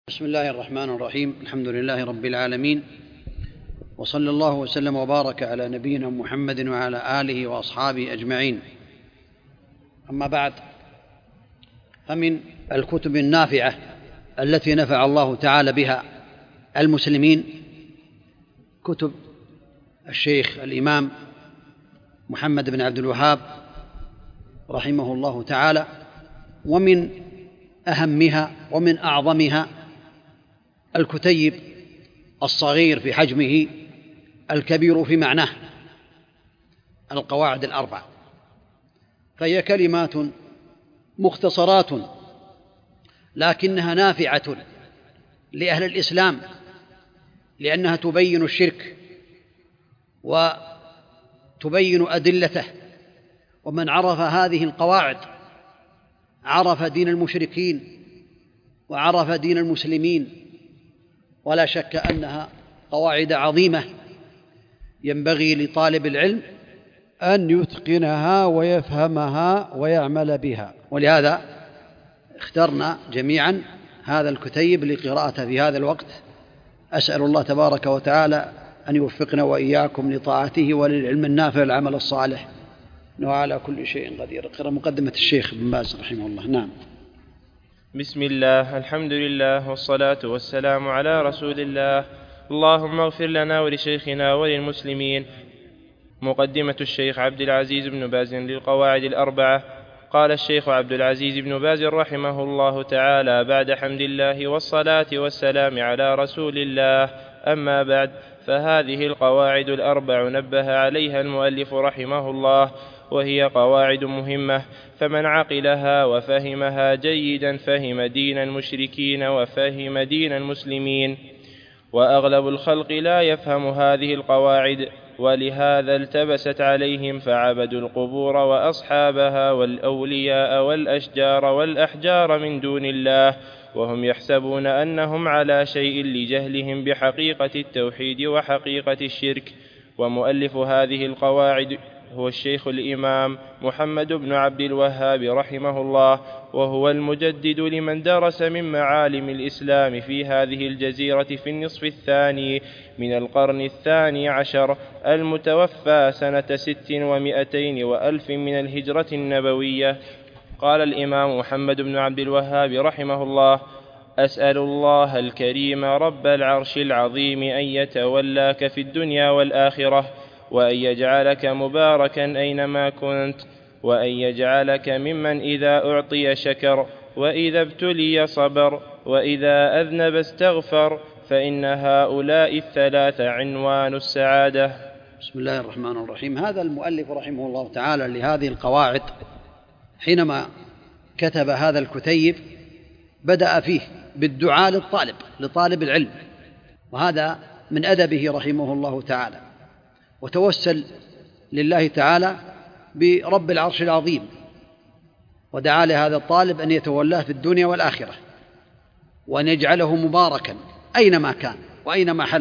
بسم الله الرحمن الرحيم. الحمد لله رب العالمين، وصلى الله وسلم وبارك على نبينا محمد وعلى آله وأصحابه أجمعين. أما بعد، فمن الكتب النافعة التي نفع الله تعالى بها المسلمين كتب الشيخ الإمام محمد بن عبد الوهاب رحمه الله تعالى، ومن أهمها ومن أعظمها الكتيب الصغير في حجمه الكبير في معناه، القواعد الأربع، فهي كلمات مختصرات لكنها نافعة لأهل الإسلام، لأنها تبين الشرك وتبين أدلته، ومن عرف هذه القواعد عرف دين المشركين وعرف دين المسلمين، ولا شك أنها قواعد عظيمة ينبغي لطالب العلم أن يتقنها ويفهمها ويعمل بها، ولهذا اخترنا جميعا هذا الكتيب لقراءته في هذا الوقت. أسأل الله تبارك وتعالى أن يوفقنا وإياكم لطاعته وللعلم النافع والعمل الصالح، إنه على كل شيء قدير. اقرأ مقدمة الشيخ ابن باز رحمه الله. نعم. بسم الله، الحمد لله، والصلاة والسلام على رسول الله. اللهم اغفر لنا ولشيخنا وللمسلمين. مقدمة الشيخ عبد العزيز بن باز للقواعد الأربعة. قال الشيخ عبد العزيز بن باز رحمه الله تعالى بعد حمد الله والصلاة والسلام على رسول الله: أما بعد، فهذه القواعد الأربع نبه عليها المؤلف رحمه الله، وهي قواعد مهمة، فمن عقلها وفهمها جيدا فهم دين المشركين وفهم دين المسلمين، وأغلب الخلق لا يفهم هذه القواعد، ولهذا التبست عليهم فعبدوا القبور وأصحابها والأولياء والأشجار والأحجار من دون الله، وهم يحسبون أنهم على شيء لجهلهم بحقيقة التوحيد وحقيقة الشرك. ومؤلف هذه القواعد هو الشيخ الإمام محمد بن عبد الوهاب رحمه الله، وهو المجدد لمن درس من معالم الإسلام في هذه الجزيرة في النصف الثاني من القرن الثاني عشر، المتوفى سنة 600 من الهجرة النبوية. قال الإمام محمد بن عبد الوهاب رحمه الله: أسأل الله الكريم رب العرش العظيم أن يتولاك في الدنيا والآخرة، وأن يجعلك مباركا أينما كنت، وأن يجعلك ممن إذا أعطي شكر، وإذا ابتلي صبر، وإذا أذنب استغفر، فإن هؤلاء الثلاثة عنوان السعادة. بسم الله الرحمن الرحيم. هذا المؤلف رحمه الله تعالى لهذه القواعد حينما كتب هذا الكتيب بدأ فيه بالدعاء لطالب العلم، وهذا من أدبه رحمه الله تعالى، وتوسل لله تعالى برب العرش العظيم، ودعا لهذا الطالب أن يتولاه في الدنيا والآخرة، وأن يجعله مباركا أينما كان وأينما حل،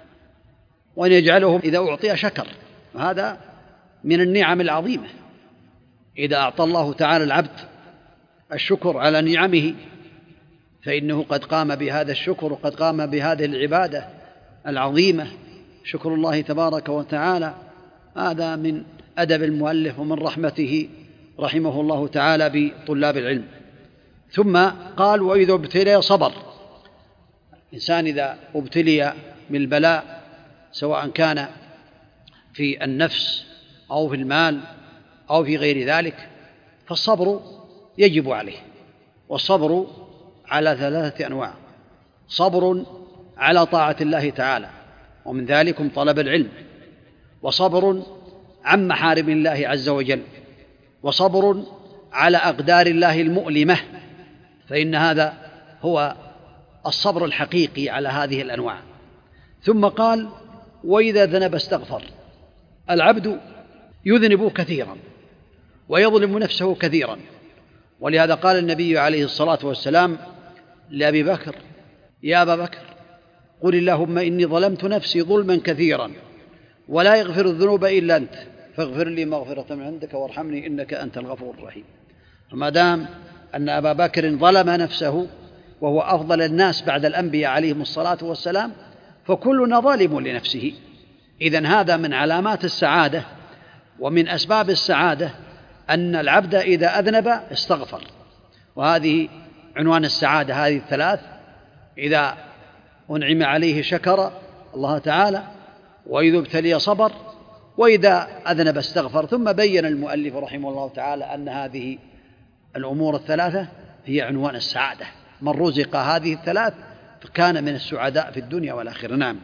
وأن يجعله إذا أعطي شكر، وهذا من النعم العظيمة. إذا أعطى الله تعالى العبد الشكر على نعمه فإنه قد قام بهذا الشكر وقد قام بهذه العبادة العظيمة، شكر الله تبارك وتعالى. هذا من أدب المؤلف ومن رحمته رحمه الله تعالى بطلاب العلم. ثم قال: وإذا ابتلي صبر. الإنسان إذا ابتلي بالبلاء سواء كان في النفس أو في المال أو في غير ذلك فالصبر يجب عليه، والصبر على 3 أنواع: صبر على طاعة الله تعالى، ومن ذلكم طلب العلم، وصبر عن محارم الله عز وجل، وصبر على أقدار الله المؤلمة، فإن هذا هو الصبر الحقيقي على هذه الأنواع. ثم قال: وإذا ذنب استغفر. العبد يذنب كثيرا ويظلم نفسه كثيرا، ولهذا قال النبي عليه الصلاة والسلام لأبي بكر: يا أبا بكر، قل اللهم إني ظلمت نفسي ظلما كثيرا ولا يغفر الذنوب إلا أنت فاغفر لي مغفرة من عندك وارحمني إنك أنت الغفور الرحيم. فما دام أن أبا بكر ظلم نفسه وهو أفضل الناس بعد الأنبياء عليهم الصلاة والسلام، فكلنا ظالم لنفسه. إذن هذا من علامات السعادة ومن أسباب السعادة أن العبد إذا أذنب استغفر، وهذه عنوان السعادة، هذه الثلاث: إذا أنعم عليه شكر الله تعالى، وإذا ابتلي صبر، وإذا أذنب استغفر. ثم بين المؤلف رحمه الله تعالى أن هذه الأمور الثلاثة هي عنوان السعادة، من رزق هذه الثلاث فكان من السعداء في الدنيا والآخرة. نعم.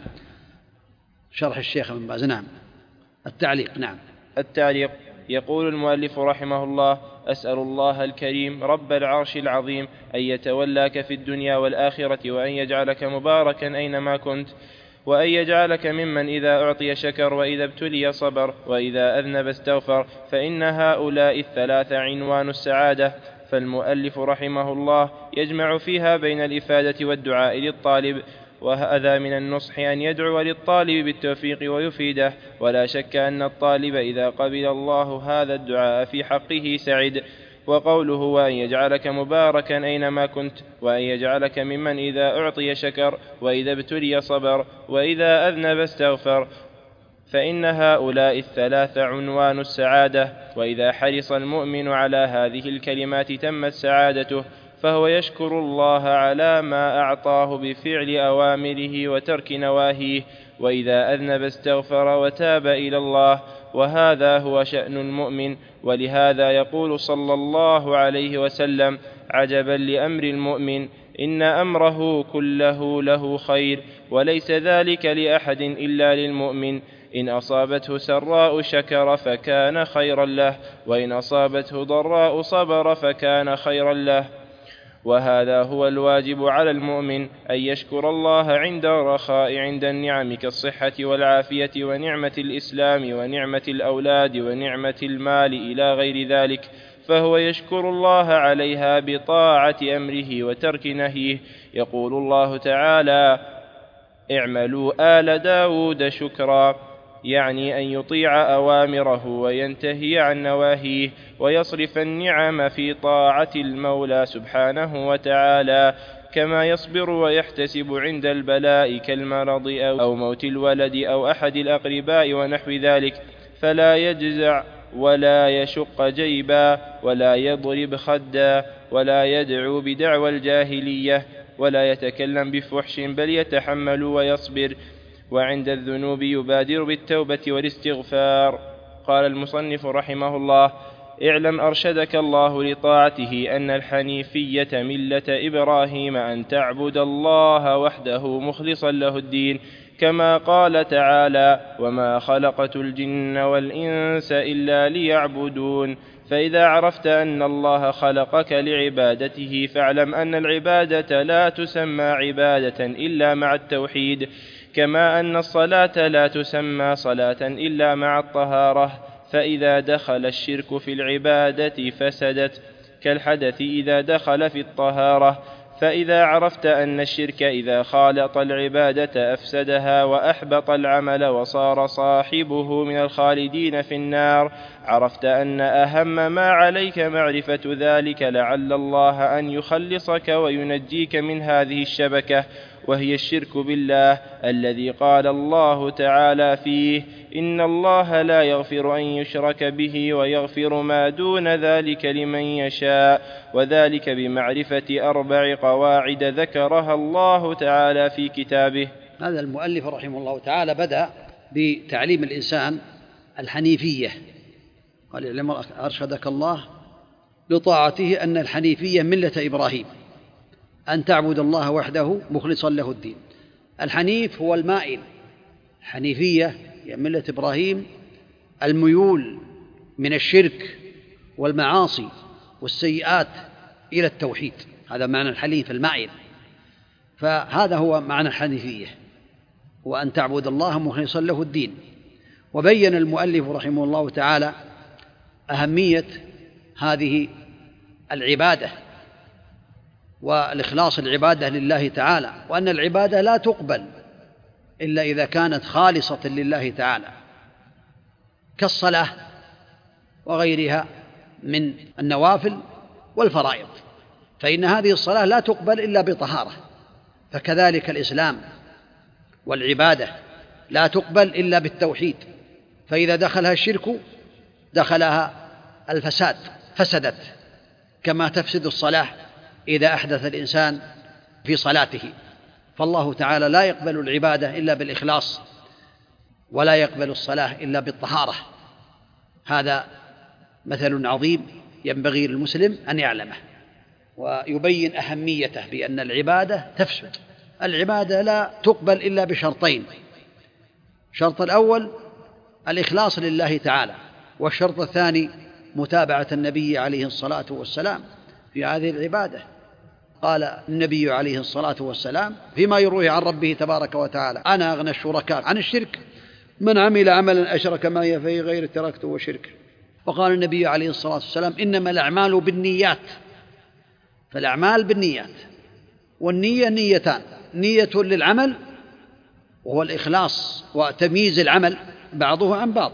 شرح الشيخ ابن باز. نعم. التعليق. نعم. التعليق. يقول المؤلف رحمه الله: أسأل الله الكريم رب العرش العظيم أن يتولاك في الدنيا والآخرة، وأن يجعلك مباركا أينما كنت، وأن يجعلك ممن إذا أعطي شكر، وإذا ابتلي صبر، وإذا أذنب استغفر، فإن هؤلاء الثلاث عنوان السعادة. فالمؤلف رحمه الله يجمع فيها بين الإفادة والدعاء للطالب، وهذا من النصح أن يدعو للطالب بالتوفيق ويفيده، ولا شك أن الطالب إذا قبل الله هذا الدعاء في حقه سعد. وقوله: وأن يجعلك مباركا أينما كنت، وأن يجعلك ممن إذا أعطي شكر، وإذا ابتلي صبر، وإذا أذنب استغفر، فإن هؤلاء الثلاث عنوان السعادة. وإذا حرص المؤمن على هذه الكلمات تمت سعادته، فهو يشكر الله على ما أعطاه بفعل أوامره وترك نواهيه، وإذا أذنب استغفر وتاب إلى الله، وهذا هو شأن المؤمن. ولهذا يقول صلى الله عليه وسلم: عجبا لأمر المؤمن، إن أمره كله له خير، وليس ذلك لأحد إلا للمؤمن. إن أصابته سراء شكر فكان خيرا له، وإن أصابته ضراء صبر فكان خيرا له. وهذا هو الواجب على المؤمن، أن يشكر الله عند الرخاء، عند النعم كالصحة والعافية، ونعمة الإسلام، ونعمة الأولاد، ونعمة المال، إلى غير ذلك، فهو يشكر الله عليها بطاعة أمره وترك نهيه. يقول الله تعالى: اعملوا آل داود شكرا، يعني أن يطيع أوامره وينتهي عن نواهيه، ويصرف النعم في طاعة المولى سبحانه وتعالى، كما يصبر ويحتسب عند البلاء كالمرض أو موت الولد أو أحد الأقرباء ونحو ذلك، فلا يجزع ولا يشق جيبا ولا يضرب خدا ولا يدعو بدعوى الجاهلية ولا يتكلم بفحش، بل يتحمل ويصبر، وعند الذنوب يبادر بالتوبة والاستغفار. قال المصنف رحمه الله: اعلم أرشدك الله لطاعته أن الحنيفية ملة إبراهيم، أن تعبد الله وحده مخلصا له الدين، كما قال تعالى: وما خلقت الجن والإنس إلا ليعبدون. فإذا عرفت أن الله خلقك لعبادته، فاعلم أن العبادة لا تسمى عبادة إلا مع التوحيد، كما أن الصلاة لا تسمى صلاة إلا مع الطهارة، فإذا دخل الشرك في العبادة فسدت، كالحدث إذا دخل في الطهارة. فإذا عرفت أن الشرك إذا خالط العبادة أفسدها وأحبط العمل وصار صاحبه من الخالدين في النار، عرفت أن أهم ما عليك معرفة ذلك، لعل الله أن يخلصك وينجيك من هذه الشبكة، وهي الشرك بالله، الذي قال الله تعالى فيه: إن الله لا يغفر أن يشرك به ويغفر ما دون ذلك لمن يشاء، وذلك بمعرفة 4 قواعد ذكرها الله تعالى في كتابه. هذا المؤلف رحمه الله تعالى بدأ بتعليم الإنسان الحنيفية، قال: اعلم أرشدك الله لطاعته أن الحنيفية ملة إبراهيم، أن تعبد الله وحده مخلصا له الدين. الحنيف هو المائل، الحنيفية هي ملة إبراهيم، الميول من الشرك والمعاصي والسيئات إلى التوحيد، هذا معنى الحنيف، المائل. فهذا هو معنى الحنيفية، وأن تعبد الله مخلصا له الدين. وبين المؤلف رحمه الله تعالى أهمية هذه العبادة والإخلاص العبادة لله تعالى، وأن العبادة لا تقبل إلا إذا كانت خالصة لله تعالى، كالصلاة وغيرها من النوافل والفرائض. فإن هذه الصلاة لا تقبل إلا بطهارة، فكذلك الإسلام والعبادة لا تقبل إلا بالتوحيد، فإذا دخلها الشرك دخلها الفساد، فسدت كما تفسد الصلاة إذا أحدث الإنسان في صلاته. فالله تعالى لا يقبل العبادة إلا بالإخلاص، ولا يقبل الصلاة إلا بالطهارة. هذا مثل عظيم ينبغي للمسلم أن يعلمه ويبين أهميته، بأن العبادة تفسد. العبادة لا تقبل إلا بشرطين: الشرط الأول الإخلاص لله تعالى، والشرط الثاني متابعة النبي عليه الصلاة والسلام في هذه العبادة. قال النبي عليه الصلاة والسلام فيما يرويه عن ربه تبارك وتعالى: أنا أغنى الشركاء عن الشرك، من عمل عملا أشرك معي فيه غير تركته وشركه. وقال النبي عليه الصلاة والسلام: إنما الأعمال بالنيات. فالأعمال بالنيات، والنية نيتان: نية للعمل وهو الإخلاص وتمييز العمل بعضه عن بعض،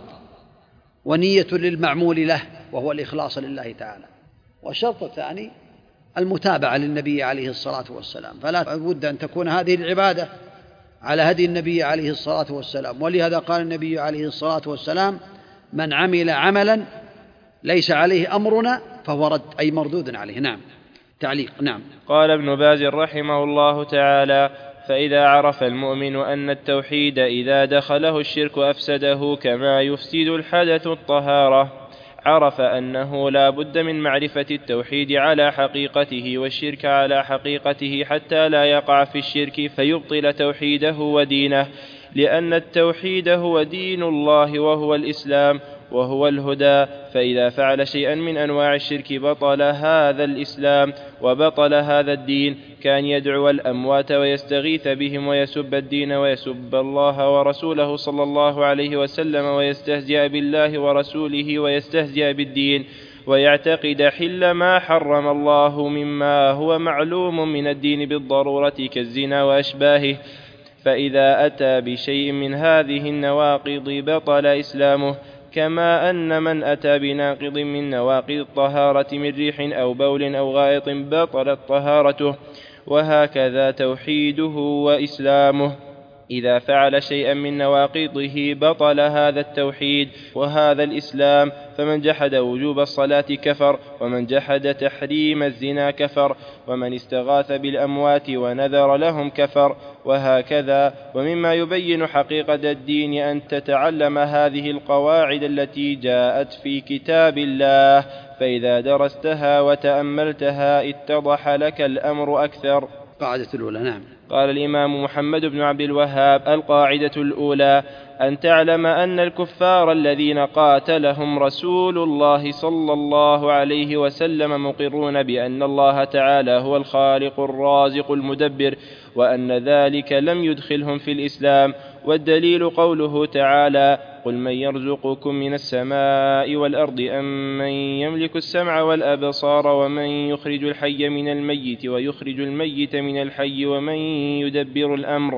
ونية للمعمول له وهو الإخلاص لله تعالى. والشرط الثاني المتابعة للنبي عليه الصلاة والسلام، فلا بد أن تكون هذه العبادة على هدي النبي عليه الصلاة والسلام. ولهذا قال النبي عليه الصلاة والسلام: من عمل عملا ليس عليه أمرنا فهو رد، أي مردود عليه. نعم. تعليق. نعم. قال ابن باز رحمه الله تعالى: فإذا عرف المؤمن أن التوحيد إذا دخله الشرك أفسده كما يفسد الحدث الطهارة، عرف أنه لا بد من معرفة التوحيد على حقيقته والشرك على حقيقته حتى لا يقع في الشرك فيبطل توحيده ودينه، لأن التوحيد هو دين الله وهو الإسلام وهو الهدى. فإذا فعل شيئا من أنواع الشرك بطل هذا الإسلام وبطل هذا الدين، كان يدعو الأموات ويستغيث بهم ويسب الدين ويسب الله ورسوله صلى الله عليه وسلم ويستهزئ بالله ورسوله ويستهزئ بالدين، ويعتقد حل ما حرم الله مما هو معلوم من الدين بالضرورة كالزنا وأشباهه. فإذا أتى بشيء من هذه النواقض بطل إسلامه، كما أن من أتى بناقض من نواقض الطهارة من ريح أو بول أو غائط بطلت طهارته، وهكذا توحيده وإسلامه. إذا فعل شيئا من نواقضه بطل هذا التوحيد وهذا الإسلام. فمن جحد وجوب الصلاة كفر، ومن جحد تحريم الزنا كفر، ومن استغاث بالأموات ونذر لهم كفر، وهكذا. ومما يبين حقيقة الدين أن تتعلم هذه القواعد التي جاءت في كتاب الله، فإذا درستها وتأملتها اتضح لك الأمر أكثر. القاعدة الأولى. نعم. قال الإمام محمد بن عبد الوهاب: القاعدة الأولى أن تعلم أن الكفار الذين قاتلهم رسول الله صلى الله عليه وسلم مقرون بأن الله تعالى هو الخالق الرازق المدبر، وأن ذلك لم يدخلهم في الإسلام. والدليل قوله تعالى: قل من يرزقكم من السماء والأرض أم من يملك السمع والأبصار ومن يخرج الحي من الميت ويخرج الميت من الحي ومن يدبر الأمر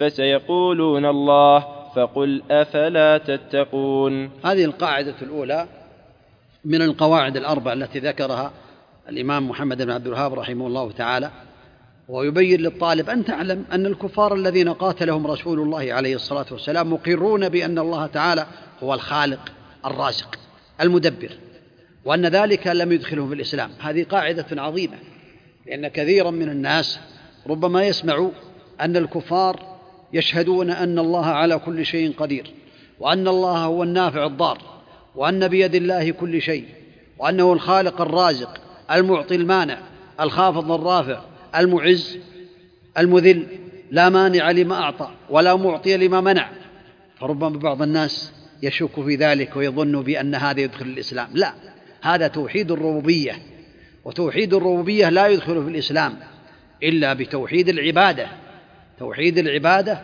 فسيقولون الله فقل أفلا تتقون. هذه القاعدة الأولى من القواعد الأربع التي ذكرها الإمام محمد بن عبد الوهاب رحمه الله تعالى، ويبين للطالب أن تعلم أن الكفار الذين قاتلهم رسول الله عليه الصلاة والسلام مقرون بأن الله تعالى هو الخالق الرازق المدبر، وأن ذلك لم يدخلهم في الإسلام. هذه قاعدة عظيمة، لأن كثيرا من الناس ربما يسمع أن الكفار يشهدون أن الله على كل شيء قدير، وأن الله هو النافع الضار، وأن بيد الله كل شيء، وأنه الخالق الرازق المعطي المانع الخافض الرافع المعز المذل، لا مانع لما أعطى ولا معطي لما منع. فربما بعض الناس يشك في ذلك ويظن بأن هذا يدخل الإسلام. لا، هذا توحيد الربوبية، وتوحيد الربوبية لا يدخل في الإسلام إلا بتوحيد العبادة، توحيد العبادة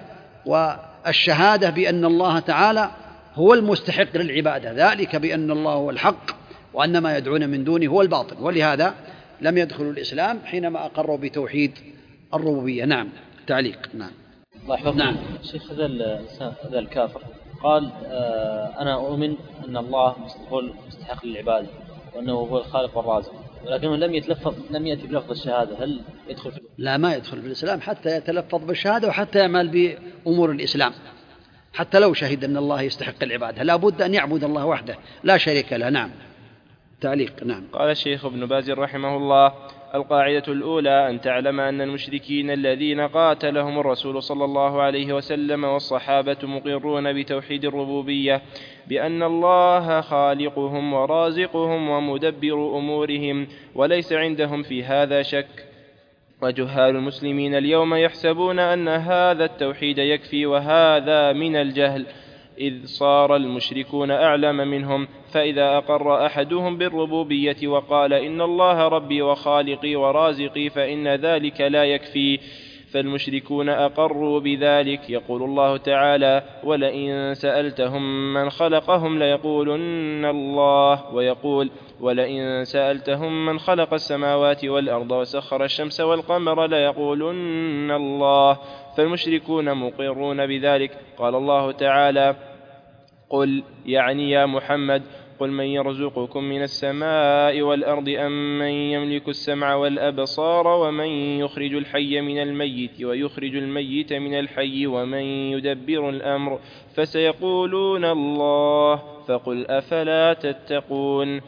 والشهادة بأن الله تعالى هو المستحق للعبادة، ذلك بأن الله هو الحق وأن ما يدعون من دونه هو الباطل. ولهذا لم يدخلوا الإسلام حينما أقروا بتوحيد الربوبية. نعم. تعليق. نعم. الله يحفظك. نعم. شيخ، هذا الكافر قال أنا أؤمن أن الله هو المستحق للعبادة وأنه هو الخالق والرازق، لكنه لم يأتي بلفظ الشهادة، هل يدخل في؟ لا، ما يدخل في الإسلام حتى يتلفظ بالشهادة وحتى يعمل بأمور الإسلام. حتى لو شهد أن الله يستحق العبادة لا بد أن يعبد الله وحده لا شريك له. نعم. تعليق. نعم. قال الشيخ ابن باز رحمه الله: القاعدة الأولى أن تعلم أن المشركين الذين قاتلهم الرسول صلى الله عليه وسلم والصحابة مقرون بتوحيد الربوبية، بأن الله خالقهم ورازقهم ومدبر أمورهم، وليس عندهم في هذا شك. وجهال المسلمين اليوم يحسبون أن هذا التوحيد يكفي، وهذا من الجهل، إذ صار المشركون أعلم منهم. فإذا أقر أحدهم بالربوبية وقال إن الله ربي وخالقي ورازقي فإن ذلك لا يكفي، فالمشركون أقروا بذلك. يقول الله تعالى: ولئن سألتهم من خلقهم ليقولن الله، ويقول: ولئن سألتهم من خلق السماوات والأرض وسخر الشمس والقمر ليقولن الله، فالمشركون مقرون بذلك. قال الله تعالى: قل، يعني يا محمد، قل من يرزقكم من السماء والأرض أم من يملك السمع والأبصار ومن يخرج الحي من الميت ويخرج الميت من الحي ومن يدبر الأمر، فسيقولون الله، فقل أفلا تتقون.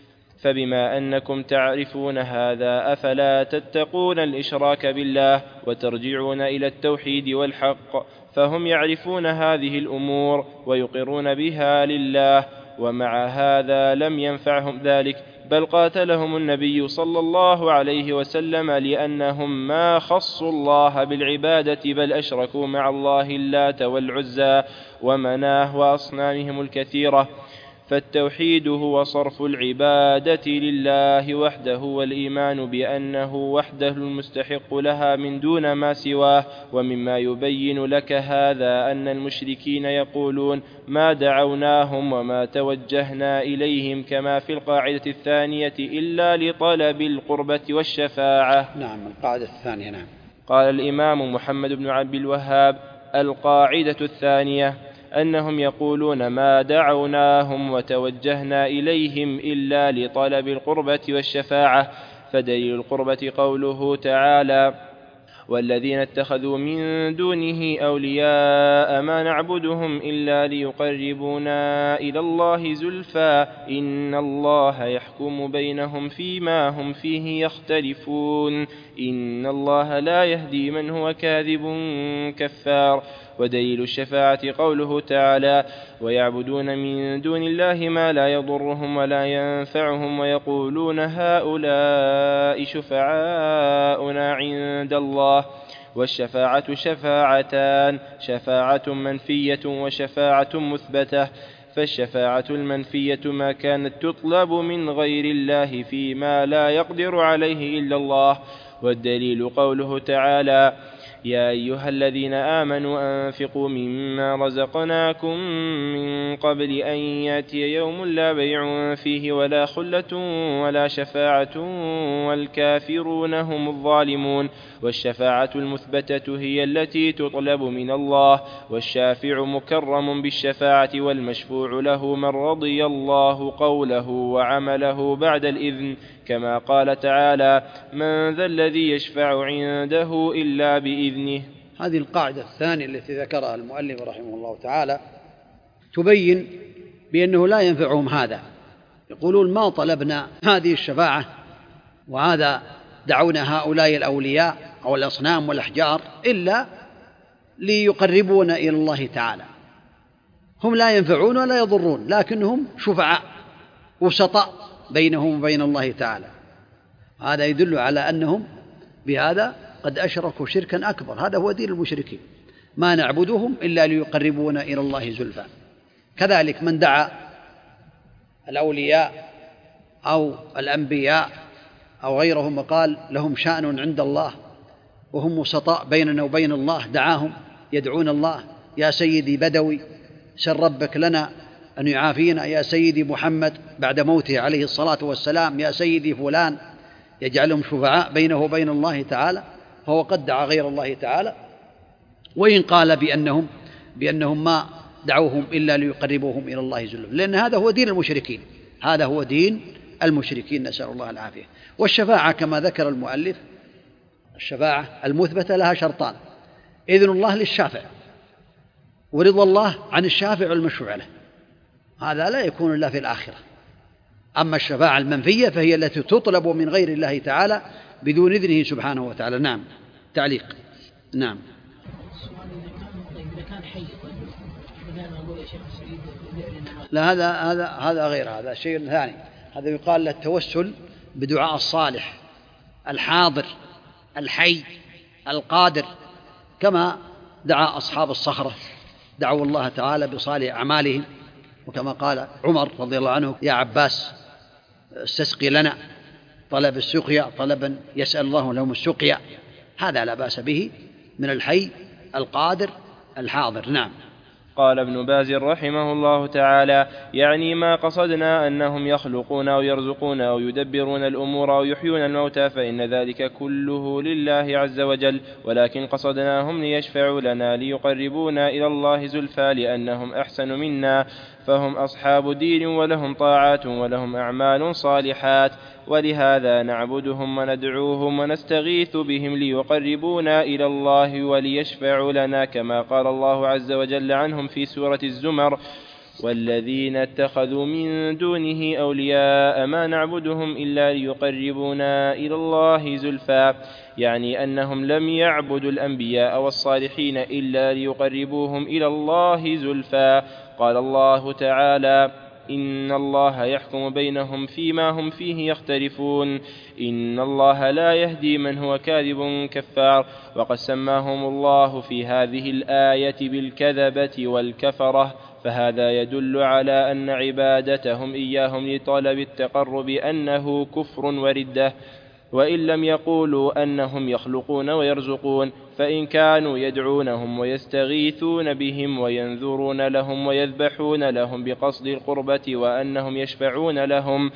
فبما أنكم تعرفون هذا أفلا تتقون الإشراك بالله وترجعون إلى التوحيد والحق؟ فهم يعرفون هذه الأمور ويقرون بها لله، ومع هذا لم ينفعهم ذلك، بل قاتلهم النبي صلى الله عليه وسلم لأنهم ما خصوا الله بالعبادة، بل أشركوا مع الله اللات والعزى ومناه وأصنامهم الكثيرة. فالتوحيد هو صرف العبادة لله وحده، والإيمان بأنه وحده المستحق لها من دون ما سواه. ومما يبين لك هذا أن المشركين يقولون ما دعوناهم وما توجهنا إليهم، كما في القاعدة الثانية، إلا لطلب القربة والشفاعة. نعم. القاعدة الثانية. نعم. قال الإمام محمد بن عبد الوهاب: القاعدة الثانية أنهم يقولون ما دعوناهم وتوجهنا إليهم إلا لطلب القربة والشفاعة. فدليل القربة قوله تعالى: والذين اتخذوا من دونه أولياء ما نعبدهم إلا ليقربونا إلى الله زلفى إن الله يحكم بينهم فيما هم فيه يختلفون إن الله لا يهدي من هو كاذب كفار. ودليل الشفاعة قوله تعالى: ويعبدون من دون الله ما لا يضرهم ولا ينفعهم ويقولون هؤلاء شفعاؤنا عند الله. والشفاعة شفاعتان: شفاعة منفية وشفاعة مثبتة. فالشفاعة المنفية ما كانت تطلب من غير الله فيما لا يقدر عليه إلا الله. والدليل قوله تعالى: يا أيها الذين آمنوا أنفقوا مما رزقناكم من قبل أن يأتي يوم لا بيع فيه ولا خلة ولا شفاعة والكافرون هم الظالمون. والشفاعة المثبتة هي التي تطلب من الله، والشافع مكرم بالشفاعة، والمشفوع له من رضي الله قوله وعمله بعد الإذن، كما قال تعالى: من ذا الذي يشفع عنده إلا بإذنه. هذه القاعدة الثانية التي ذكرها المؤلف رحمه الله تعالى تبين بأنه لا ينفعهم هذا. يقولون ما طلبنا هذه الشفاعة وهذا دعونا هؤلاء الأولياء أو الأصنام والأحجار إلا ليقربونا إلى الله تعالى. هم لا ينفعون ولا يضرون، لكنهم شفعاء وسطاء بينهم وبين الله تعالى. هذا يدل على أنهم بهذا قد أشركوا شركا أكبر. هذا هو دين المشركين، ما نعبدهم إلا ليقربونا إلى الله زلفى. كذلك من دعا الأولياء أو الأنبياء أو غيرهم وقال لهم شأن عند الله وهم وسطاء بيننا وبين الله، دعاهم يدعون الله: يا سيدي بدوي سل ربك لنا أن يعافينا، يا سيدي محمد بعد موته عليه الصلاة والسلام، يا سيدي فلان، يجعلهم شفعاء بينه وبين الله تعالى، فهو قد دعا غير الله تعالى. وإن قال بأنهم ما دعوهم إلا ليقربوهم إلى الله زلفى، لأن هذا هو دين المشركين، هذا هو دين المشركين، نسأل الله العافية. والشفاعة كما ذكر المؤلف، الشفاعة المثبتة لها شرطان: إذن الله للشافع، ورضا الله عن الشافع والمشفوع له، هذا لا يكون إلا في الآخرة. أما الشفاعة المنفية فهي التي تطلب من غير الله تعالى بدون إذنه سبحانه وتعالى. نعم. تعليق. نعم. لا، هذا غير، هذا شيء ثاني. هذا يقال له التوسل بدعاء الصالح الحاضر الحي القادر، كما دعا أصحاب الصخرة، دعوا الله تعالى بصالح أعمالهم، وكما قال عمر رضي الله عنه: يا عباس استسقي لنا، طلب السقيا طلبا يسأل الله لهم السقيا. هذا لا بأس به من الحي القادر الحاضر. نعم. قال ابن باز رحمه الله تعالى: يعني ما قصدنا أنهم يخلقون أو يرزقون أو يدبرون الأمور أو يحيون الموتى، فإن ذلك كله لله عز وجل، ولكن قصدناهم ليشفعوا لنا ليقربونا إلى الله زلفى، لأنهم أحسن منا، فهم أصحاب دين ولهم طاعات ولهم أعمال صالحات، ولهذا نعبدهم وندعوهم ونستغيث بهم ليقربونا إلى الله وليشفعوا لنا، كما قال الله عز وجل عنهم في سورة الزمر: والذين اتخذوا من دونه أولياء ما نعبدهم إلا ليقربونا إلى الله زلفى، يعني أنهم لم يعبدوا الأنبياء والصالحين إلا ليقربوهم إلى الله زلفى. قال الله تعالى: إن الله يحكم بينهم فيما هم فيه يختلفون، إن الله لا يهدي من هو كاذب كفار. وقد سماهم الله في هذه الآية بالكذبة والكفرة، فهذا يدل على أن عبادتهم إياهم لطلب التقرب أنه كفر وردة، وإن لم يقولوا أنهم يخلقون ويرزقون، فإن كانوا يدعونهم ويستغيثون بهم وينذرون لهم ويذبحون لهم بقصد القربة وأنهم يشفعون لهم،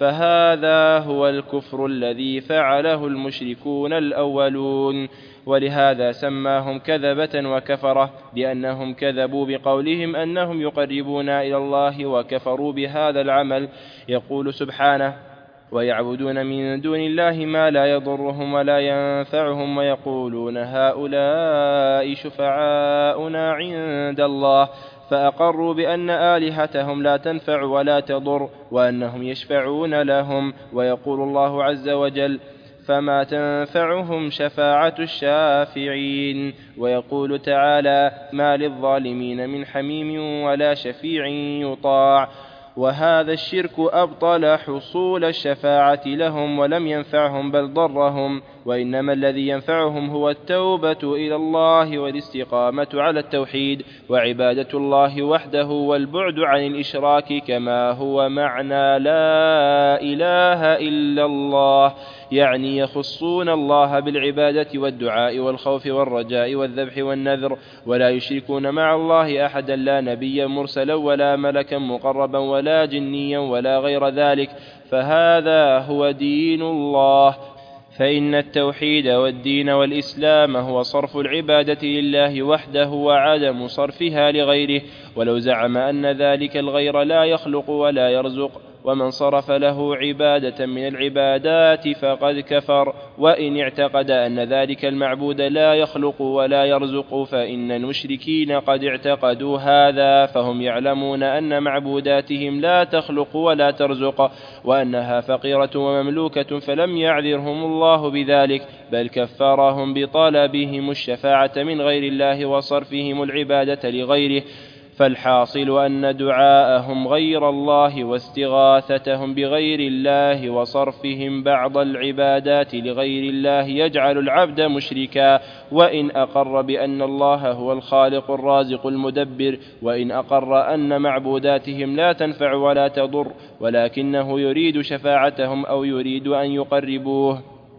فهذا هو الكفر الذي فعله المشركون الأولون. ولهذا سماهم كذبة وكفرة، لأنهم كذبوا بقولهم أنهم يقربون إلى الله وكفروا بهذا العمل. يقول سبحانه: ويعبدون من دون الله ما لا يضرهم ولا ينفعهم، ويقولون هؤلاء شفعاؤنا عند الله، فأقروا بأن آلهتهم لا تنفع ولا تضر وأنهم يشفعون لهم. ويقول الله عز وجل: فما تنفعهم شفاعة الشافعين. ويقول تعالى: ما للظالمين من حميم ولا شفيع يطاع. وهذا الشرك أبطل حصول الشفاعة لهم ولم ينفعهم بل ضرهم، وإنما الذي ينفعهم هو التوبة إلى الله والاستقامة على التوحيد وعبادة الله وحده والبعد عن الإشراك، كما هو معنى لا إله إلا الله، يعني يخصون الله بالعبادة والدعاء والخوف والرجاء والذبح والنذر، ولا يشركون مع الله أحدا، لا نبيا مرسلا ولا ملكا مقربا ولا جنيا ولا غير ذلك، فهذا هو دين الله. فإن التوحيد والدين والإسلام هو صرف العبادة لله وحده وعدم صرفها لغيره، ولو زعم أن ذلك الغير لا يخلق ولا يرزق، ومن صرف له عبادة من العبادات فقد كفر. وإن اعتقد أن ذلك المعبود لا يخلق ولا يرزق فإن المشركين قد اعتقدوا هذا، فهم يعلمون أن معبوداتهم لا تخلق ولا ترزق وأنها فقيرة ومملوكة، فلم يعذرهم الله بذلك، بل كفرهم بطلبهم الشفاعة من غير الله وصرفهم العبادة لغيره. فالحاصل أن دعاءهم غير الله واستغاثتهم بغير الله وصرفهم بعض العبادات لغير الله يجعل العبد مشركا، وإن أقر بأن الله هو الخالق الرازق المدبر، وإن أقر أن معبوداتهم لا تنفع ولا تضر، ولكنه يريد شفاعتهم أو يريد أن يقربوه،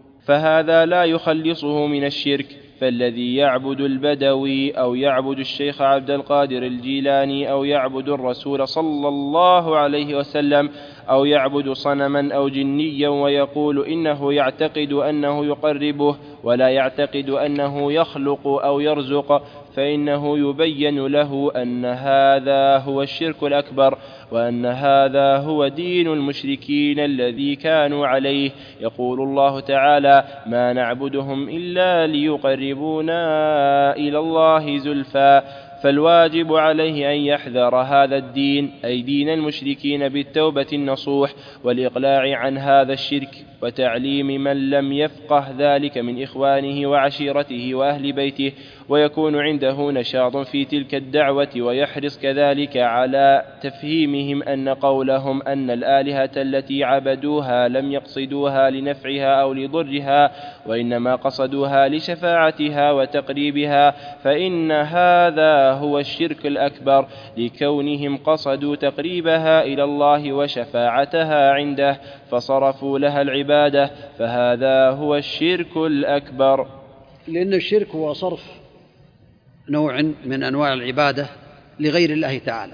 فهذا لا يخلصه من الشرك. فالذي يعبد البدوي أو يعبد الشيخ عبد القادر الجيلاني أو يعبد الرسول صلى الله عليه وسلم أو يعبد صنما أو جنيا ويقول إنه يعتقد أنه يقربه ولا يعتقد أنه يخلق أو يرزق، فإنه يبين له أن هذا هو الشرك الأكبر، وأن هذا هو دين المشركين الذي كانوا عليه. يقول الله تعالى: ما نعبدهم إلا ليقربونا إلى الله زلفى. فالواجب عليه أن يحذر هذا الدين، أي دين المشركين، بالتوبة النصوح والإقلاع عن هذا الشرك، وتعليم من لم يفقه ذلك من إخوانه وعشيرته وأهل بيته، ويكون عنده نشاط في تلك الدعوة، ويحرص كذلك على تفهيمهم أن قولهم أن الآلهة التي عبدوها لم يقصدوها لنفعها أو لضرها، وإنما قصدوها لشفاعتها وتقريبها، فإن هذا هو الشرك الأكبر، لكونهم قصدوا تقريبها إلى الله وشفاعتها عنده فصرفوا لها العبادة، فهذا هو الشرك الأكبر. لأن الشرك هو صرف نوع من أنواع العبادة لغير الله تعالى،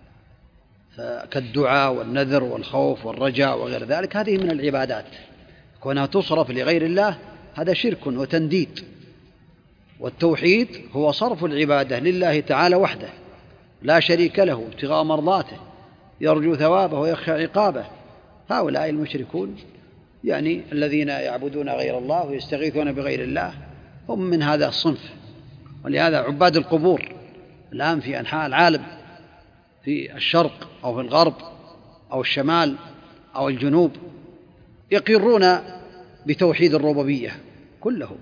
كالدعاء والنذر والخوف والرجاء وغير ذلك، هذه من العبادات، كونها تصرف لغير الله هذا شرك وتنديد. والتوحيد هو صرف العبادة لله تعالى وحده لا شريك له، ابتغاء مرضاته، يرجو ثوابه ويخشى عقابه. هؤلاء المشركون يعني الذين يعبدون غير الله ويستغيثون بغير الله هم من هذا الصنف. ولهذا عباد القبور الآن في أنحاء العالم، في الشرق أو في الغرب أو الشمال أو الجنوب، يقرون بتوحيد الربوبية كلهم،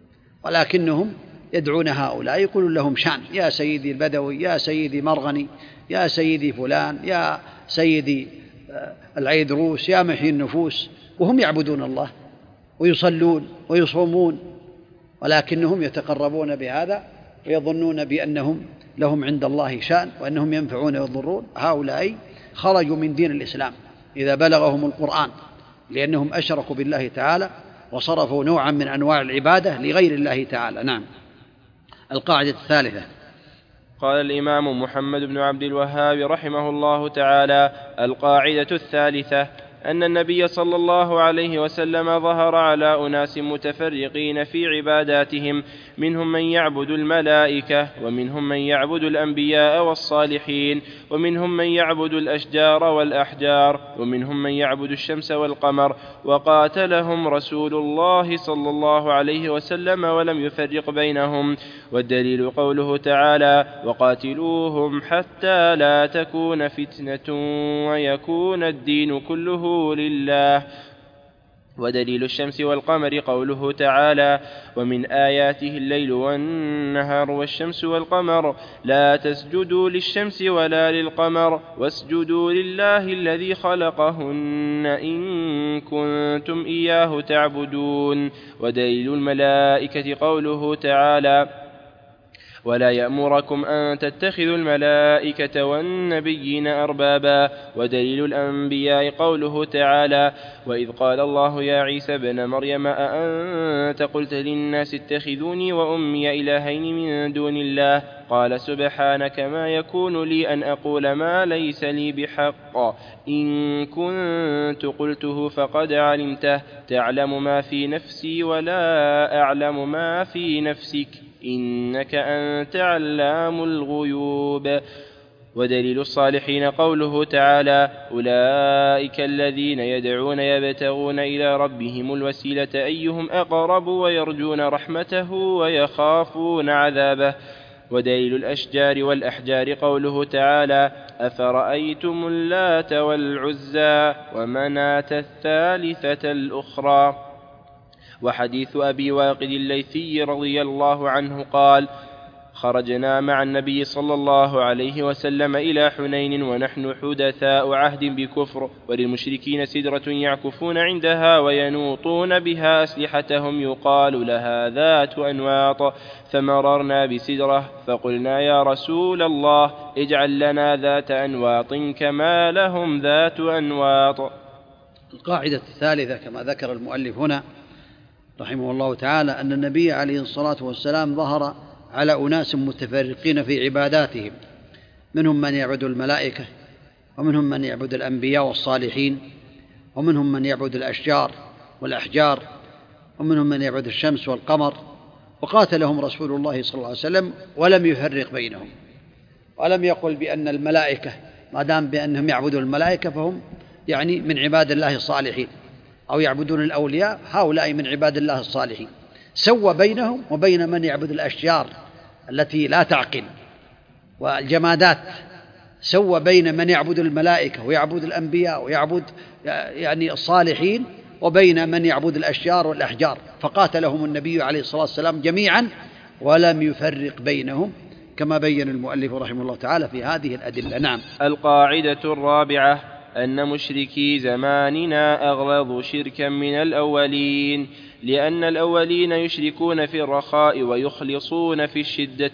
ولكنهم يدعون هؤلاء يقولون لهم شان: يا سيدي البدوي، يا سيدي مرغني، يا سيدي فلان، يا سيدي العيدروس، يا محيي النفوس، وهم يعبدون الله ويصلون ويصومون، ولكنهم يتقربون بهذا ويظنون بأنهم لهم عند الله شأن وأنهم ينفعون ويضرون. هؤلاء خرجوا من دين الإسلام إذا بلغهم القرآن، لأنهم أشركوا بالله تعالى وصرفوا نوعا من أنواع العبادة لغير الله تعالى. نعم. القاعدة الثالثة. قال الإمام محمد بن عبد الوهاب رحمه الله تعالى: القاعدة الثالثة أن النبي صلى الله عليه وسلم ظهر على أناس متفرقين في عباداتهم، منهم من يعبد الملائكة، ومنهم من يعبد الأنبياء والصالحين، ومنهم من يعبد الأشجار والأحجار، ومنهم من يعبد الشمس والقمر، وقاتلهم رسول الله صلى الله عليه وسلم ولم يفرق بينهم. والدليل قوله تعالى: وقاتلوهم حتى لا تكون فتنة ويكون الدين كله لله. ودليل الشمس والقمر قوله تعالى: ومن آياته الليل والنهار والشمس والقمر لا تسجدوا للشمس ولا للقمر واسجدوا لله الذي خلقهن إن كنتم إياه تعبدون. ودليل الملائكة قوله تعالى: ولا يأمركم أن تتخذوا الملائكة والنبيين أربابا. ودليل الأنبياء قوله تعالى: وإذ قال الله يا عيسى ابن مريم أأنت قلت للناس اتخذوني وأمي إلهين من دون الله قال سبحانك ما يكون لي أن أقول ما ليس لي بحق إن كنت قلته فقد علمته تعلم ما في نفسي ولا أعلم ما في نفسك إنك أنت علام الغيوب. ودليل الصالحين قوله تعالى: أولئك الذين يدعون يبتغون إلى ربهم الوسيلة أيهم أقرب ويرجون رحمته ويخافون عذابه. ودليل الأشجار والأحجار قوله تعالى: أفرأيتم اللات والعزى ومناة الثالثة الأخرى. وحديث أبي واقد الليثي رضي الله عنه قال: خرجنا مع النبي صلى الله عليه وسلم إلى حنين ونحن حدثاء عهد بكفر، وللمشركين سدرة يعكفون عندها وينوطون بها أسلحتهم يقال لها ذات أنواط، فمررنا بسدرة فقلنا يا رسول الله اجعل لنا ذات أنواط كما لهم ذات أنواط. القاعدة الثالثة كما ذكر المؤلف هنا رحمه الله تعالى أن النبي عليه الصلاة والسلام ظهر على أناس متفرقين في عباداتهم، منهم من يعبد الملائكة، ومنهم من يعبد الأنبياء والصالحين، ومنهم من يعبد الأشجار والأحجار، ومنهم من يعبد الشمس والقمر، وقاتلهم رسول الله صلى الله عليه وسلم ولم يفرق بينهم، ولم يقل بأن الملائكة ما دام بأنهم يعبدون الملائكة فهم يعني من عباد الله الصالحين، أو يعبدون الأولياء هؤلاء من عباد الله الصالحين. سوى بينهم وبين من يعبد الأشجار التي لا تعقل والجمادات، سوى بين من يعبد الملائكة ويعبد الأنبياء ويعبد يعني الصالحين وبين من يعبد الأشجار والأحجار، فقاتلهم النبي عليه الصلاة والسلام جميعا ولم يفرق بينهم كما بين المؤلف رحمه الله تعالى في هذه الأدلة. نعم. القاعدة الرابعة أن مشركي زماننا أغلظ شركا من الأولين، لأن الأولين يشركون في الرخاء ويخلصون في الشدة،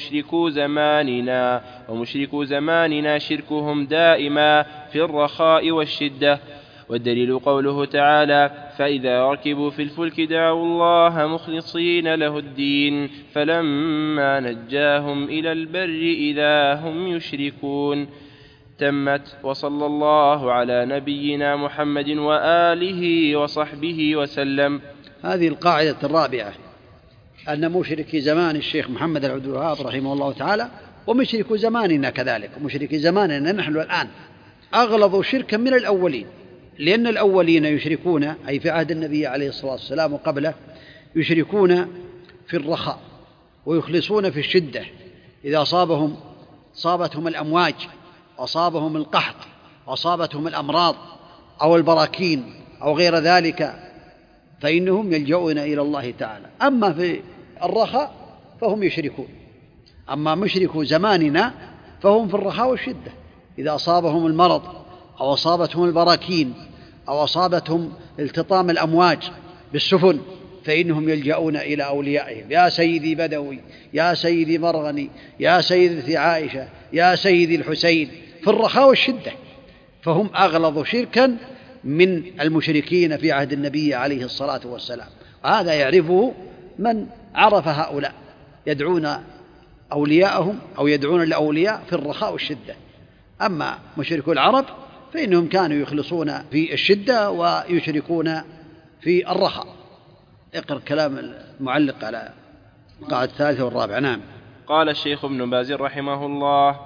ومشركو زماننا شركهم دائما في الرخاء والشدة. والدليل قوله تعالى: فإذا ركبوا في الفلك دعوا الله مخلصين له الدين فلما نجاهم إلى البر إذا هم يشركون. تمت، وصلى الله على نبينا محمد وآله وصحبه وسلم. هذه القاعدة الرابعة، أن مشركي زمان الشيخ محمد عبد الوهاب رحمه الله تعالى ومشركو زماننا كذلك، ومشركي زماننا نحن الآن أغلظ شركا من الأولين، لأن الأولين يشركون أي في عهد النبي عليه الصلاة والسلام وقبله يشركون في الرخاء ويخلصون في الشدة، إذا صابتهم الأمواج أصابهم القحط أصابتهم الأمراض أو البراكين أو غير ذلك فإنهم يلجؤون إلى الله تعالى. أما في الرخاء فهم يشركون. أما مشركو زماننا فهم في الرخاء والشدة، إذا أصابهم المرض أو أصابتهم البراكين أو أصابتهم التطام الأمواج بالسفن فإنهم يلجؤون إلى أوليائهم: يا سيدي بدوي، يا سيدي مرغني، يا سيدتي عائشة، يا سيدي الحسين، في الرخاء والشدة. فهم أغلظ شركا من المشركين في عهد النبي عليه الصلاة والسلام، وهذا يعرفه من عرف هؤلاء، يدعون أولياءهم أو يدعون الأولياء في الرخاء والشدة. أما مشركو العرب فإنهم كانوا يخلصون في الشدة ويشركون في الرخاء. اقرأ كلام المعلق على القاعدة الثالثة والرابعة. نعم. قال الشيخ ابن باز رحمه الله: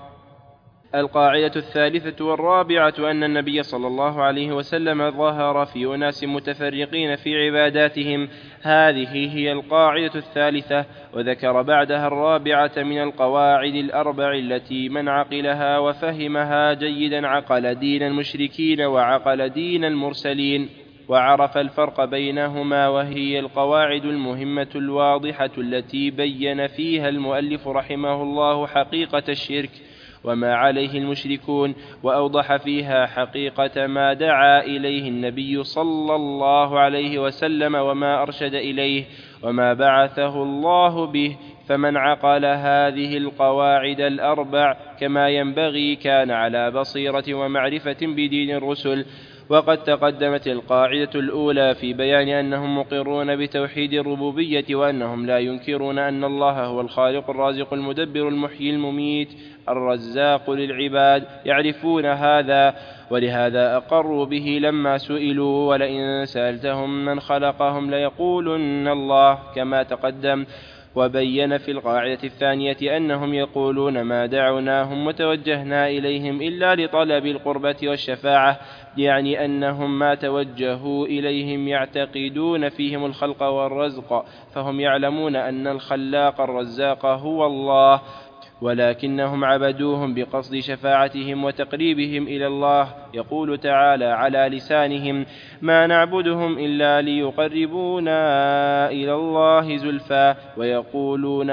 القاعدة الثالثة والرابعة أن النبي صلى الله عليه وسلم ظهر في أناس متفرقين في عباداتهم. هذه هي القاعدة الثالثة. وذكر بعدها الرابعة من القواعد الأربع التي من عقلها وفهمها جيدا عقل دين المشركين وعقل دين المرسلين، وعرف الفرق بينهما، وهي القواعد المهمة الواضحة التي بين فيها المؤلف رحمه الله حقيقة الشرك وما عليه المشركون، وأوضح فيها حقيقة ما دعا إليه النبي صلى الله عليه وسلم وما أرشد إليه وما بعثه الله به. فمن عقل هذه القواعد الأربع كما ينبغي كان على بصيرة ومعرفة بدين الرسل. وقد تقدمت القاعدة الأولى في بيان أنهم مقرون بتوحيد الربوبية، وأنهم لا ينكرون أن الله هو الخالق الرازق المدبر المحيي المميت الرزاق للعباد، يعرفون هذا، ولهذا أقروا به لما سئلوا: ولئن سألتهم من خلقهم ليقولن الله، كما تقدم. وبين في القاعدة الثانية أنهم يقولون: ما دعوناهم وتوجهنا إليهم إلا لطلب القربة والشفاعة، يعني أنهم ما توجهوا إليهم يعتقدون فيهم الخلق والرزق، فهم يعلمون أن الخلاق الرزاق هو الله، ولكنهم عبدوهم بقصد شفاعتهم وتقريبهم إلى الله. يقول تعالى على لسانهم: ما نعبدهم إلا ليقربونا إلى الله زلفى، ويقولون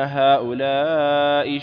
هؤلاء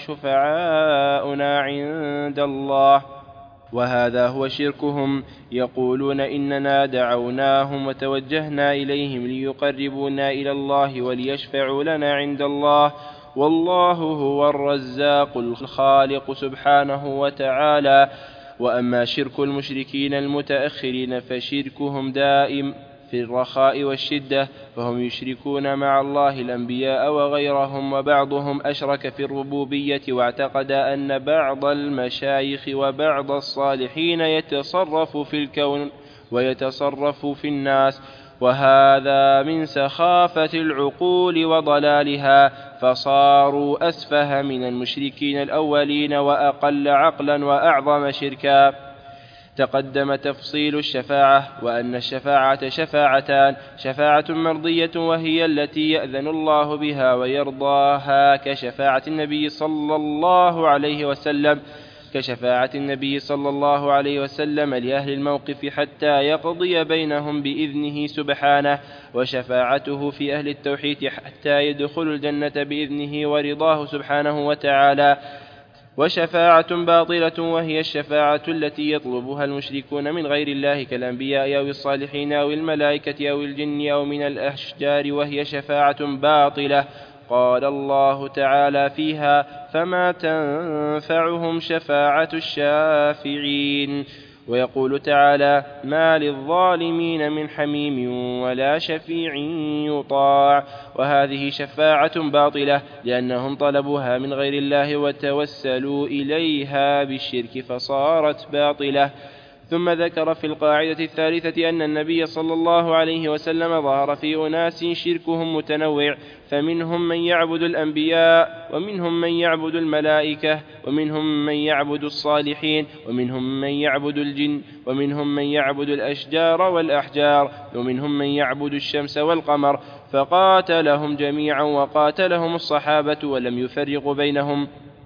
شفعاؤنا عند الله، وهذا هو شركهم. يقولون: إننا دعوناهم وتوجهنا إليهم ليقربونا إلى الله وليشفعوا لنا عند الله، والله هو الرزاق الخالق سبحانه وتعالى. وأما شرك المشركين المتأخرين فشركهم دائم في الرخاء والشدة، فهم يشركون مع الله الأنبياء وغيرهم، وبعضهم أشرك في الربوبية واعتقد أن بعض المشايخ وبعض الصالحين يتصرف في الكون ويتصرف في الناس، وهذا من سخافة العقول وضلالها، فصاروا أسفه من المشركين الأولين وأقل عقلا وأعظم شركا. تقدم تفصيل الشفاعة، وأن الشفاعة شفاعتان: شفاعة مرضية وهي التي يأذن الله بها ويرضاها كشفاعة النبي صلى الله عليه وسلم لأهل الموقف حتى يقضي بينهم بإذنه سبحانه، وشفاعته في أهل التوحيد حتى يدخلوا الجنة بإذنه ورضاه سبحانه وتعالى. وشفاعة باطلة وهي الشفاعة التي يطلبها المشركون من غير الله كالأنبياء أو الصالحين أو الملائكة أو الجن أو من الأشجار، وهي شفاعة باطلة. قال الله تعالى فيها: فما تنفعهم شفاعة الشافعين. ويقول تعالى: ما للظالمين من حميم ولا شفيع يطاع. وهذه شفاعة باطلة لأنهم طلبوها من غير الله وتوسلوا إليها بالشرك فصارت باطلة. ثم ذكر في القاعدة الثالثة أن النبي صلى الله عليه وسلم ظهر في أناس شركهم متنوع، فمنهم من يعبد الأنبياء، ومنهم من يعبد الملائكة، ومنهم من يعبد الصالحين، ومنهم من يعبد الجن، ومنهم من يعبد الأشجار والأحجار، ومنهم من يعبد الشمس والقمر، فقاتلهم جميعا وقاتلهم الصحابة ولم يفرق بينهم.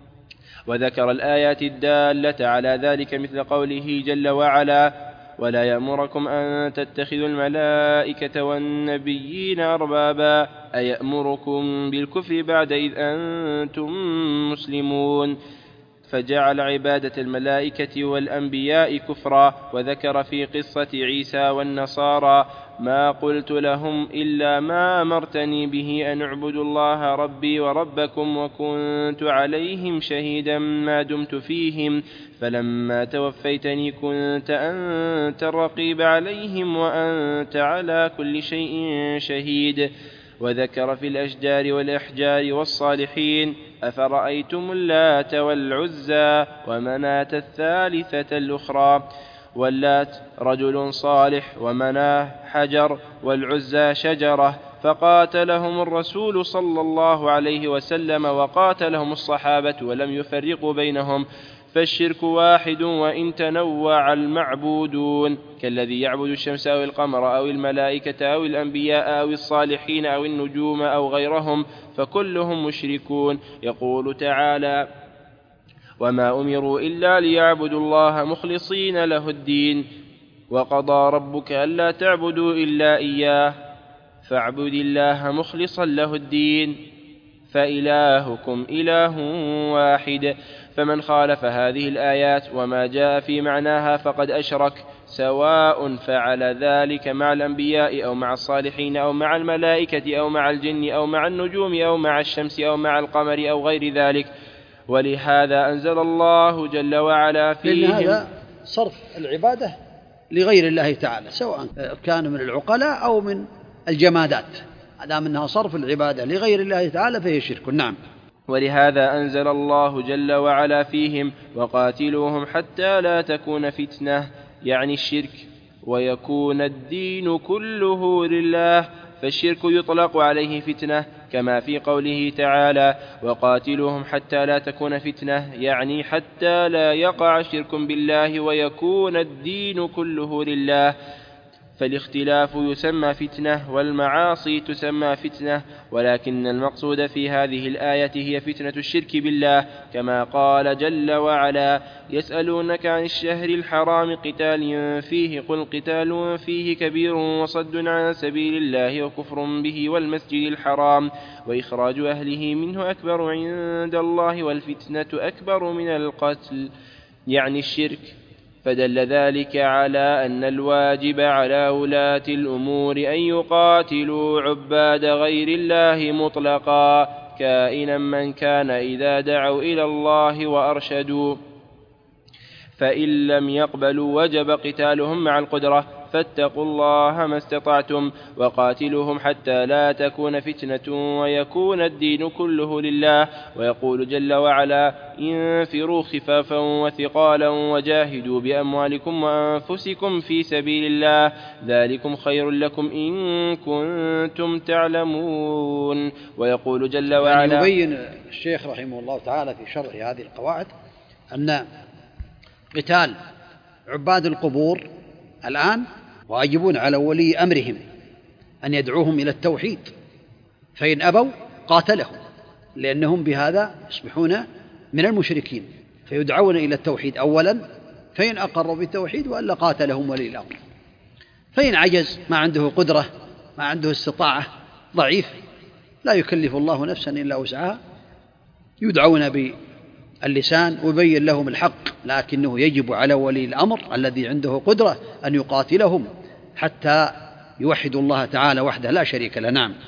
وذكر الآيات الدالة على ذلك مثل قوله جل وعلا: ولا يأمركم أن تتخذوا الملائكة والنبيين أربابا أيأمركم بالكفر بعد إذ أنتم مسلمون، فجعل عبادة الملائكة والأنبياء كفرا. وذكر في قصة عيسى والنصارى: ما قلت لهم إلا ما أمرتني به أن اعبدوا الله ربي وربكم وكنت عليهم شهيدا ما دمت فيهم فلما توفيتني كنت أنت الرقيب عليهم وأنت على كل شيء شهيد. وذكر في الأشجار والأحجار والصالحين: أفرأيتم اللات والعزى ومناة الثالثة الأخرى. واللات رجل صالح، ومناه حجر، والعزى شجرة، فقاتلهم الرسول صلى الله عليه وسلم وقاتلهم الصحابة ولم يفرقوا بينهم. فالشرك واحد وإن تنوع المعبودون، كالذي يعبد الشمس أو القمر أو الملائكة أو الأنبياء أو الصالحين أو النجوم أو غيرهم، فكلهم مشركون. يقول تعالى: وما أمروا إلا ليعبدوا الله مخلصين له الدين وقضى ربك ألا تعبدوا إلا إياه فاعبد الله مخلصا له الدين فإلهكم إله واحد. فمن خالف هذه الآيات وما جاء في معناها فقد أشرك، سواء فعل ذلك مع الأنبياء أو مع الصالحين أو مع الملائكة أو مع الجن أو مع النجوم أو مع الشمس أو مع القمر أو غير ذلك. ولهذا أنزل الله جل وعلا فيهم هذا صرف العبادة لغير الله تعالى، سواء كان من العقلاء أو من الجمادات، أدام أنها صرف العبادة لغير الله تعالى فهي شرك. نعم. ولهذا أنزل الله جل وعلا فيهم: وقاتلوهم حتى لا تكون فتنة، يعني الشرك، ويكون الدين كله لله. فالشرك يطلق عليه فتنة، كما في قوله تعالى: وقاتلوهم حتى لا تكون فتنة، يعني حتى لا يقع شرك بالله ويكون الدين كله لله. فالاختلاف يسمى فتنة، والمعاصي تسمى فتنة، ولكن المقصود في هذه الآية هي فتنة الشرك بالله، كما قال جل وعلا: يسألونك عن الشهر الحرام قتال فيه قل قتال فيه كبير وصد عن سبيل الله وكفر به والمسجد الحرام وإخراج أهله منه أكبر عند الله والفتنة أكبر من القتل، يعني الشرك. فدل ذلك على أن الواجب على ولاة الأمور أن يقاتلوا عباد غير الله مطلقا كائنا من كان إذا دعوا إلى الله وأرشدوا، فإن لم يقبلوا وجب قتالهم مع القدرة. فاتقوا الله ما استطعتم وقاتلوهم حتى لا تكون فتنة ويكون الدين كله لله. ويقول جل وعلا: انفروا خفافا وثقالا وجاهدوا بأموالكم وأنفسكم في سبيل الله ذلكم خير لكم إن كنتم تعلمون. ويقول جل وعلا، يعني يبين الشيخ رحمه الله تعالى في شرح هذه القواعد أن قتال عباد القبور الآن واجبون على ولي أمرهم أن يدعوهم إلى التوحيد، فإن أبوا قاتلهم، لأنهم بهذا يصبحون من المشركين، فيدعون إلى التوحيد أولا، فإن أقروا بالتوحيد وإلا قاتلهم ولي الأمر. فإن عجز، ما عنده قدرة، ما عنده استطاعة، ضعيف، لا يكلف الله نفسا إلا وسعها، يدعون باللسان ويبين لهم الحق، لكنه يجب على ولي الأمر الذي عنده قدرة أن يقاتلهم حتى يوحدوا الله تعالى وحده لا شريك له. نعم.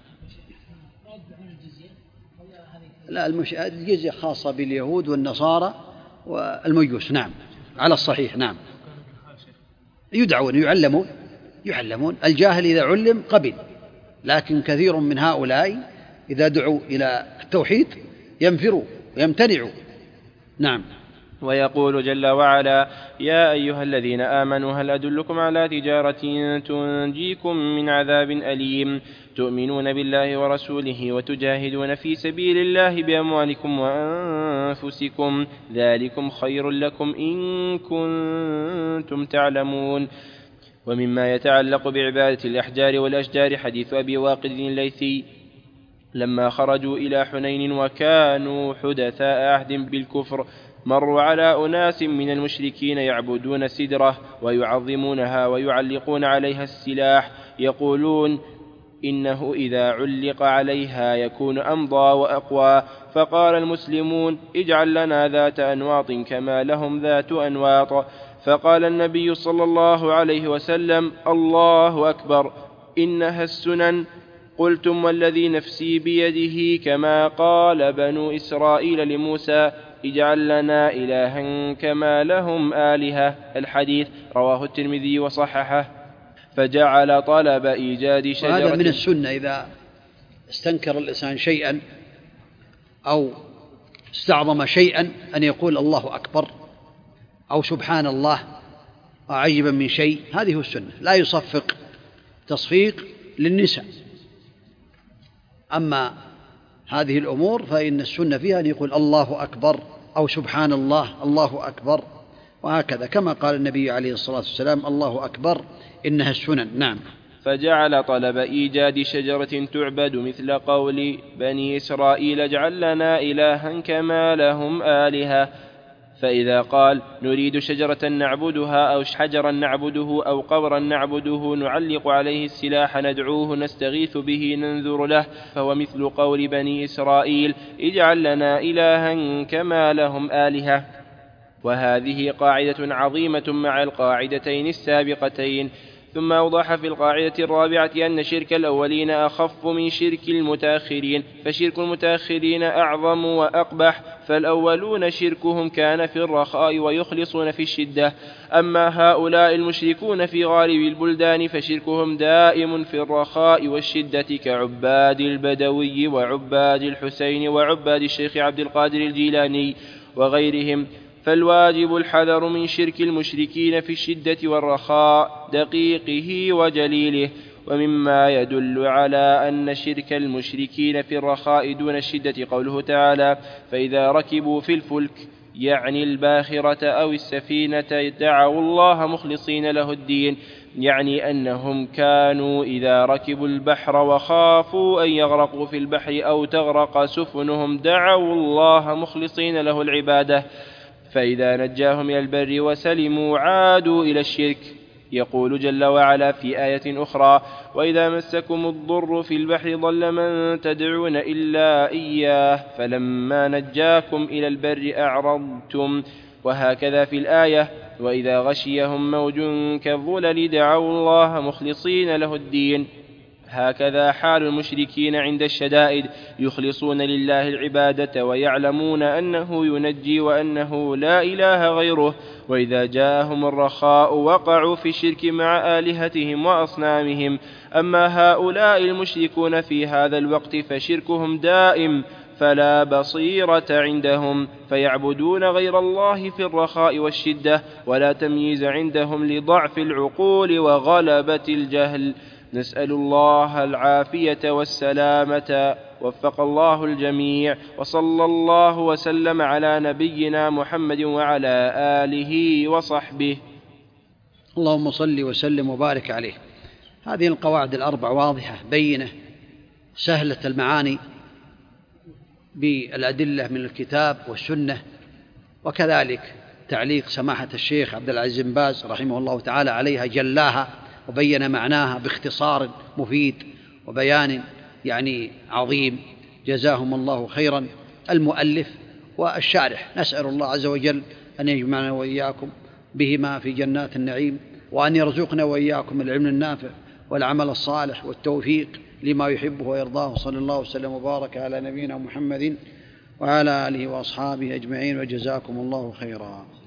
لا، الجزية خاصة باليهود والنصارى والمجوس. نعم، على الصحيح. نعم، يدعون يعلمون. الجاهل إذا علم قبل، لكن كثير من هؤلاء إذا دعوا إلى التوحيد ينفروا ويمتنعوا. نعم. ويقول جل وعلا: يا أيها الذين آمنوا هل أدلكم على تجارة تنجيكم من عذاب أليم تؤمنون بالله ورسوله وتجاهدون في سبيل الله بأموالكم وأنفسكم ذلكم خير لكم إن كنتم تعلمون. ومما يتعلق بعبادة الأحجار والأشجار حديث أبي واقد الليثي لما خرجوا إلى حنين وكانوا حدثاء عهد بالكفر مروا على أناس من المشركين يعبدون السدرة ويعظمونها ويعلقون عليها السلاح، يقولون إنه إذا علق عليها يكون أمضى وأقوى. فقال المسلمون: اجعل لنا ذات أنواط كما لهم ذات أنواط. فقال النبي صلى الله عليه وسلم: الله أكبر، إنها السنن. قلتم والذي نفسي بيده كما قال بنو إسرائيل لموسى: اجعل لنا إلها كما لهم آلهة. الحديث رواه الترمذي وصححه. فجعل طلب إيجاد شجرة. وهذا من السنة، إذا استنكر الإنسان شيئا أو استعظم شيئا أن يقول الله أكبر أو سبحان الله عجبا من شيء، هذه السنة، لا يصفق تصفيق للنساء. أما هذه الأمور فإن السنة فيها أن يقول الله أكبر أو سبحان الله، الله أكبر، وهكذا كما قال النبي عليه الصلاة والسلام: الله أكبر، إنها السنن. نعم. فجعل طلب إيجاد شجرة تعبد مثل قول بني إسرائيل: اجعل لنا إلها كما لهم آلهة. فإذا قال: نريد شجرة نعبدها أو حجرا نعبده أو قبرا نعبده نعلق عليه السلاح ندعوه نستغيث به ننذر له، فهو مثل قول بني إسرائيل: اجعل لنا إلها كما لهم آلهة. وهذه قاعدة عظيمة مع القاعدتين السابقتين. ثم أوضح في القاعدة الرابعة أن شرك الأولين أخف من شرك المتأخرين، فشرك المتأخرين أعظم وأقبح، فالأولون شركهم كان في الرخاء ويخلصون في الشدة، أما هؤلاء المشركون في غالب البلدان فشركهم دائم في الرخاء والشدة، كعباد البدوي وعباد الحسين وعباد الشيخ عبد القادر الجيلاني وغيرهم. فالواجب الحذر من شرك المشركين في الشدة والرخاء دقيقه وجليله. ومما يدل على أن شرك المشركين في الرخاء دون الشدة قوله تعالى: فإذا ركبوا في الفلك، يعني الباخرة أو السفينة، دعوا الله مخلصين له الدين، يعني أنهم كانوا إذا ركبوا البحر وخافوا أن يغرقوا في البحر أو تغرق سفنهم دعوا الله مخلصين له العبادة، فإذا نجاهم إلى البر وسلموا عادوا إلى الشرك. يقول جل وعلا في آية أخرى: وإذا مسكم الضر في البحر ضل من تدعون إلا إياه فلما نجاكم إلى البر أعرضتم. وهكذا في الآية: وإذا غشيهم موج كالظلل دعوا الله مخلصين له الدين. هكذا حال المشركين عند الشدائد، يخلصون لله العبادة ويعلمون أنه ينجي وأنه لا إله غيره، وإذا جاءهم الرخاء وقعوا في الشرك مع آلهتهم وأصنامهم. أما هؤلاء المشركون في هذا الوقت فشركهم دائم، فلا بصيرة عندهم، فيعبدون غير الله في الرخاء والشدة، ولا تمييز عندهم لضعف العقول وغلبة الجهل. نسأل الله العافية والسلامة، وفق الله الجميع، وصلى الله وسلم على نبينا محمد وعلى آله وصحبه. اللهم صل وسلم وبارك عليه. هذه القواعد الأربع واضحة بينة سهلة المعاني بالأدلة من الكتاب والسنة، وكذلك تعليق سماحة الشيخ عبد العزيز بن باز رحمه الله تعالى عليها جلاها وبين معناها باختصار مفيد وبيان عظيم. جزاهم الله خيرا المؤلف والشارح. نسأل الله عز وجل أن يجمعنا وإياكم بهما في جنات النعيم، وأن يرزقنا وإياكم العلم النافع والعمل الصالح والتوفيق لما يحبه ويرضاه. صلى الله وسلم وبارك على نبينا محمد وعلى آله وأصحابه أجمعين، وجزاكم الله خيرا.